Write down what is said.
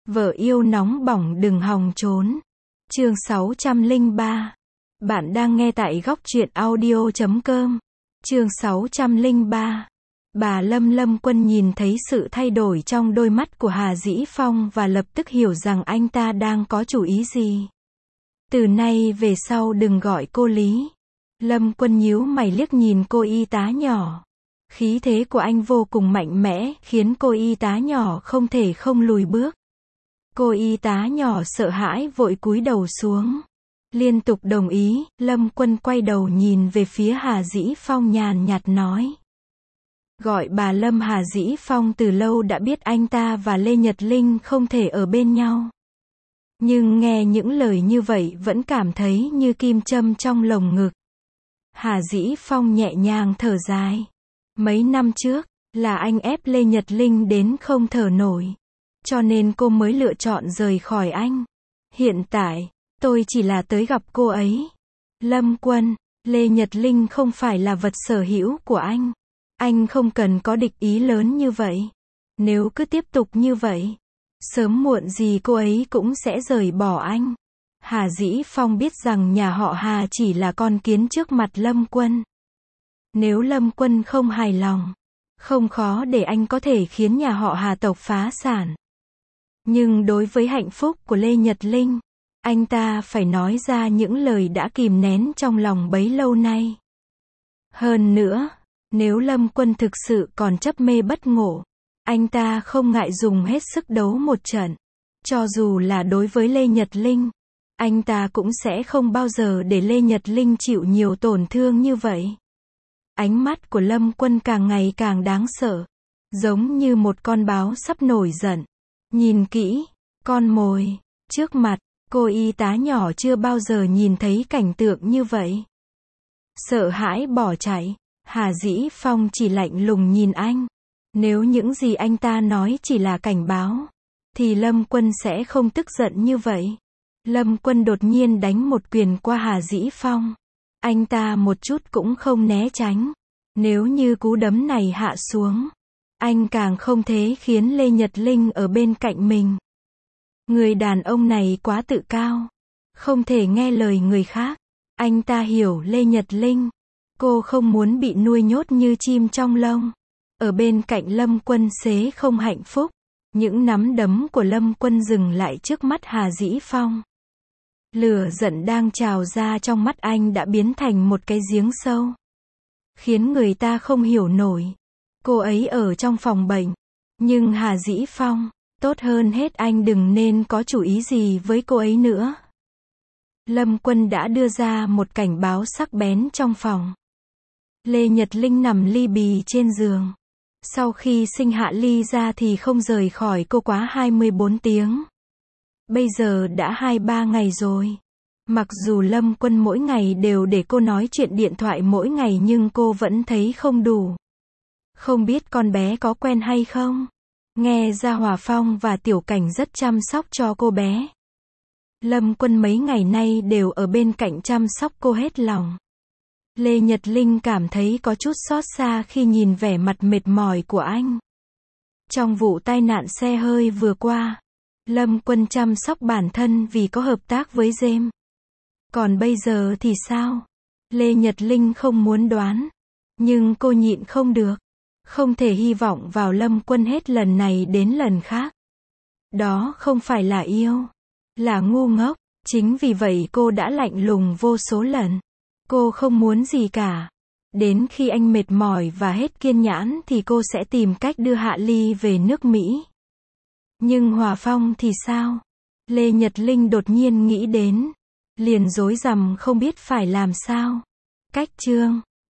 Vợ yêu nóng bỏng đừng hòng trốn. Chương 603. Bạn đang nghe tại góc truyện audio.com. Chương 603. Bà Lâm Quân nhìn thấy sự thay đổi trong đôi mắt của Hà Dĩ Phong và lập tức hiểu rằng anh ta đang có chủ ý gì. Từ nay về sau đừng gọi cô Lý. Lâm Quân nhíu mày liếc nhìn cô y tá nhỏ. Khí thế của anh vô cùng mạnh mẽ, khiến cô y tá nhỏ không thể không lùi bước. Cô y tá nhỏ sợ hãi vội cúi đầu xuống. Liên tục đồng ý, Lâm Quân quay đầu nhìn về phía Hà Dĩ Phong nhàn nhạt nói. Gọi bà Lâm. Hà Dĩ Phong từ lâu đã biết anh ta và Lê Nhật Linh không thể ở bên nhau. Nhưng nghe những lời như vậy vẫn cảm thấy như kim châm trong lồng ngực. Hà Dĩ Phong nhẹ nhàng thở dài. Mấy năm trước, là anh ép Lê Nhật Linh đến không thở nổi. Cho nên cô mới lựa chọn rời khỏi anh. Hiện tại, tôi chỉ là tới gặp cô ấy. Lâm Quân, Lê Nhật Linh không phải là vật sở hữu của anh. Anh không cần có địch ý lớn như vậy. Nếu cứ tiếp tục như vậy, sớm muộn gì cô ấy cũng sẽ rời bỏ anh. Hà Dĩ Phong biết rằng nhà họ Hà chỉ là con kiến trước mặt Lâm Quân. Nếu Lâm Quân không hài lòng, không khó để anh có thể khiến nhà họ Hà tộc phá sản. Nhưng đối với hạnh phúc của Lê Nhật Linh, anh ta phải nói ra những lời đã kìm nén trong lòng bấy lâu nay. Hơn nữa, nếu Lâm Quân thực sự còn chấp mê bất ngộ, anh ta không ngại dùng hết sức đấu một trận. Cho dù là đối với Lê Nhật Linh, anh ta cũng sẽ không bao giờ để Lê Nhật Linh chịu nhiều tổn thương như vậy. Ánh mắt của Lâm Quân càng ngày càng đáng sợ, giống như một con báo sắp nổi giận. Nhìn kỹ, con mồi trước mặt, cô y tá nhỏ chưa bao giờ nhìn thấy cảnh tượng như vậy. Sợ hãi bỏ chạy, Hà Dĩ Phong chỉ lạnh lùng nhìn anh. Nếu những gì anh ta nói chỉ là cảnh báo, thì Lâm Quân sẽ không tức giận như vậy. Lâm Quân đột nhiên đánh một quyền qua Hà Dĩ Phong. Anh ta một chút cũng không né tránh. Nếu như cú đấm này hạ xuống, anh càng không thể khiến Lê Nhật Linh ở bên cạnh mình. Người đàn ông này quá tự cao, không thể nghe lời người khác. Anh ta hiểu Lê Nhật Linh, cô không muốn bị nuôi nhốt như chim trong lông. Ở bên cạnh Lâm Quân xế không hạnh phúc. Những nắm đấm của Lâm Quân dừng lại trước mắt Hà Dĩ Phong. Lửa giận đang trào ra trong mắt anh đã biến thành một cái giếng sâu, khiến người ta không hiểu nổi. Cô ấy ở trong phòng bệnh, nhưng Hà Dĩ Phong, tốt hơn hết anh đừng nên có chủ ý gì với cô ấy nữa. Lâm Quân đã đưa ra một cảnh báo sắc bén trong phòng. Lê Nhật Linh nằm li bì trên giường. Sau khi sinh Hạ Ly ra thì không rời khỏi cô quá 24 tiếng. Bây giờ đã 2-3 ngày rồi. Mặc dù Lâm Quân mỗi ngày đều để cô nói chuyện điện thoại mỗi ngày nhưng cô vẫn thấy không đủ. Không biết con bé có quen hay không? Nghe ra Hòa Phong và Tiểu Cảnh rất chăm sóc cho cô bé. Lâm Quân mấy ngày nay đều ở bên cạnh chăm sóc cô hết lòng. Lê Nhật Linh cảm thấy có chút xót xa khi nhìn vẻ mặt mệt mỏi của anh. Trong vụ tai nạn xe hơi vừa qua, Lâm Quân chăm sóc bản thân vì có hợp tác với James. Còn bây giờ thì sao? Lê Nhật Linh không muốn đoán, nhưng cô nhịn không được. Không thể hy vọng vào Lâm Quân hết lần này đến lần khác. Đó không phải là yêu, là ngu ngốc. Chính vì vậy cô đã lạnh lùng vô số lần. Cô không muốn gì cả. Đến khi anh mệt mỏi và hết kiên nhẫn thì cô sẽ tìm cách đưa Hạ Ly về nước Mỹ. Nhưng Hòa Phong thì sao? Lê Nhật Linh đột nhiên nghĩ đến. Liền rối rắm không biết phải làm sao. Cách chương